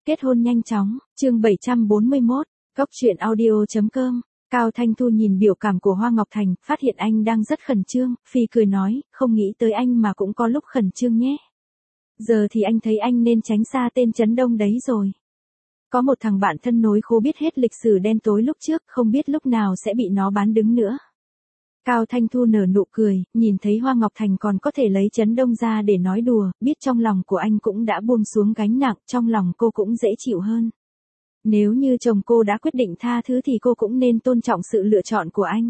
Kết hôn nhanh chóng, chương 741, Cốc truyện audio.com. Cao Thanh Thu nhìn biểu cảm của Hoa Ngọc Thành, phát hiện anh đang rất khẩn trương, phi cười nói, không nghĩ tới anh mà cũng có lúc khẩn trương nhé. Giờ thì anh thấy anh nên tránh xa tên Trấn Đông đấy rồi. Có một thằng bạn thân nối khố biết hết lịch sử đen tối lúc trước, không biết lúc nào sẽ bị nó bán đứng nữa. Cao Thanh Thu nở nụ cười, nhìn thấy Hoa Ngọc Thành còn có thể lấy Trấn Đông ra để nói đùa, biết trong lòng của anh cũng đã buông xuống gánh nặng, trong lòng cô cũng dễ chịu hơn. Nếu như chồng cô đã quyết định tha thứ thì cô cũng nên tôn trọng sự lựa chọn của anh.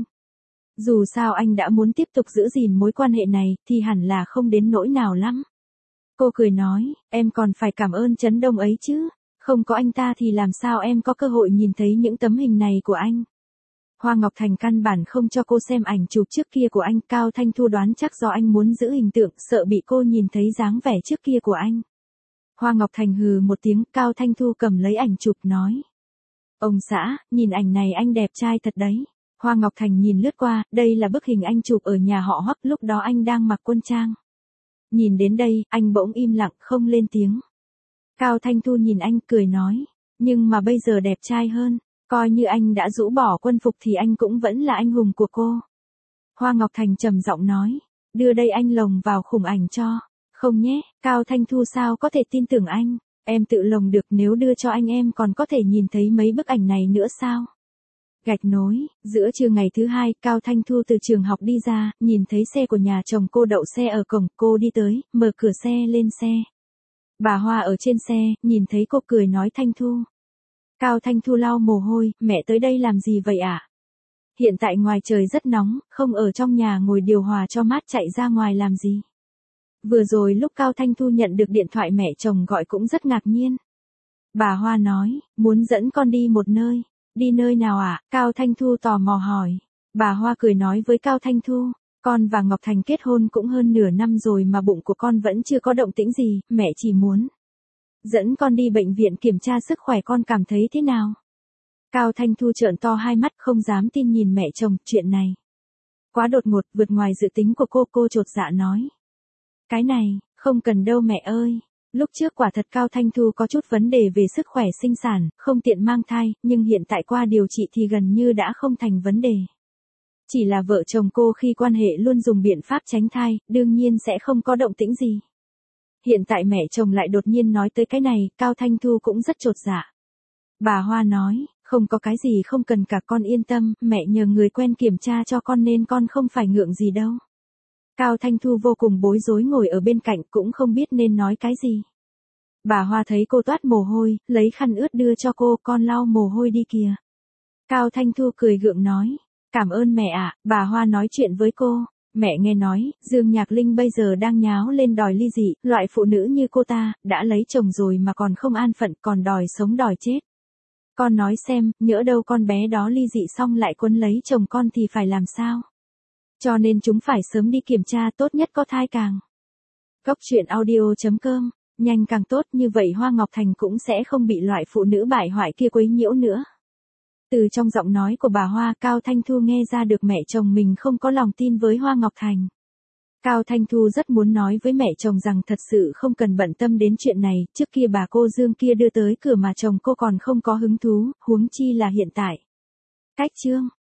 Dù sao anh đã muốn tiếp tục giữ gìn mối quan hệ này, thì hẳn là không đến nỗi nào lắm. Cô cười nói, em còn phải cảm ơn Trấn Đông ấy chứ, không có anh ta thì làm sao em có cơ hội nhìn thấy những tấm hình này của anh. Hoa Ngọc Thành căn bản không cho cô xem ảnh chụp trước kia của anh, Cao Thanh Thu đoán chắc do anh muốn giữ hình tượng, sợ bị cô nhìn thấy dáng vẻ trước kia của anh. Hoa Ngọc Thành hừ một tiếng, Cao Thanh Thu cầm lấy ảnh chụp nói. Ông xã, nhìn ảnh này anh đẹp trai thật đấy. Hoa Ngọc Thành nhìn lướt qua, đây là bức hình anh chụp ở nhà họ Hoắc, lúc đó anh đang mặc quân trang. Nhìn đến đây, anh bỗng im lặng, không lên tiếng. Cao Thanh Thu nhìn anh cười nói, nhưng mà bây giờ đẹp trai hơn, coi như anh đã rũ bỏ quân phục thì anh cũng vẫn là anh hùng của cô. Hoa Ngọc Thành trầm giọng nói, đưa đây anh lồng vào khung ảnh cho. Không nhé, Cao Thanh Thu sao có thể tin tưởng anh, em tự lồng được, nếu đưa cho anh em còn có thể nhìn thấy mấy bức ảnh này nữa sao? Gạch nối, giữa trưa ngày thứ hai, Cao Thanh Thu từ trường học đi ra, nhìn thấy xe của nhà chồng cô đậu xe ở cổng, cô đi tới, mở cửa xe lên xe. Bà Hoa ở trên xe, nhìn thấy cô cười nói Thanh Thu. Cao Thanh Thu lau mồ hôi, mẹ tới đây làm gì vậy ạ? Hiện tại ngoài trời rất nóng, không ở trong nhà ngồi điều hòa cho mát chạy ra ngoài làm gì? Vừa rồi lúc Cao Thanh Thu nhận được điện thoại mẹ chồng gọi cũng rất ngạc nhiên. Bà Hoa nói, muốn dẫn con đi một nơi. Đi nơi nào ạ? Cao Thanh Thu tò mò hỏi. Bà Hoa cười nói với Cao Thanh Thu, con và Ngọc Thành kết hôn cũng hơn nửa năm rồi mà bụng của con vẫn chưa có động tĩnh gì, mẹ chỉ muốn dẫn con đi bệnh viện kiểm tra sức khỏe, con cảm thấy thế nào? Cao Thanh Thu trợn to hai mắt không dám tin nhìn mẹ chồng, chuyện này quá đột ngột, vượt ngoài dự tính của cô chột dạ nói. Cái này, không cần đâu mẹ ơi. Lúc trước quả thật Cao Thanh Thu có chút vấn đề về sức khỏe sinh sản, không tiện mang thai, nhưng hiện tại qua điều trị thì gần như đã không thành vấn đề. Chỉ là vợ chồng cô khi quan hệ luôn dùng biện pháp tránh thai, đương nhiên sẽ không có động tĩnh gì. Hiện tại mẹ chồng lại đột nhiên nói tới cái này, Cao Thanh Thu cũng rất chột dạ. Bà Hoa nói, không có cái gì không cần cả, con yên tâm, mẹ nhờ người quen kiểm tra cho con nên con không phải ngượng gì đâu. Cao Thanh Thu vô cùng bối rối ngồi ở bên cạnh cũng không biết nên nói cái gì. Bà Hoa thấy cô toát mồ hôi, lấy khăn ướt đưa cho cô, con lau mồ hôi đi kìa. Cao Thanh Thu cười gượng nói, cảm ơn mẹ ạ. Bà Hoa nói chuyện với cô, mẹ nghe nói, Dương Nhạc Linh bây giờ đang nháo lên đòi ly dị, loại phụ nữ như cô ta, đã lấy chồng rồi mà còn không an phận, còn đòi sống đòi chết. Con nói xem, nhỡ đâu con bé đó ly dị xong lại quấn lấy chồng con thì phải làm sao? Cho nên chúng phải sớm đi kiểm tra, tốt nhất có thai càng. Cốc truyện audio.com, nhanh càng tốt, như vậy Hoa Ngọc Thành cũng sẽ không bị loại phụ nữ bại hoại kia quấy nhiễu nữa. Từ trong giọng nói của bà Hoa, Cao Thanh Thu nghe ra được mẹ chồng mình không có lòng tin với Hoa Ngọc Thành. Cao Thanh Thu rất muốn nói với mẹ chồng rằng thật sự không cần bận tâm đến chuyện này, trước kia bà cô Dương kia đưa tới cửa mà chồng cô còn không có hứng thú, huống chi là hiện tại. Cách chương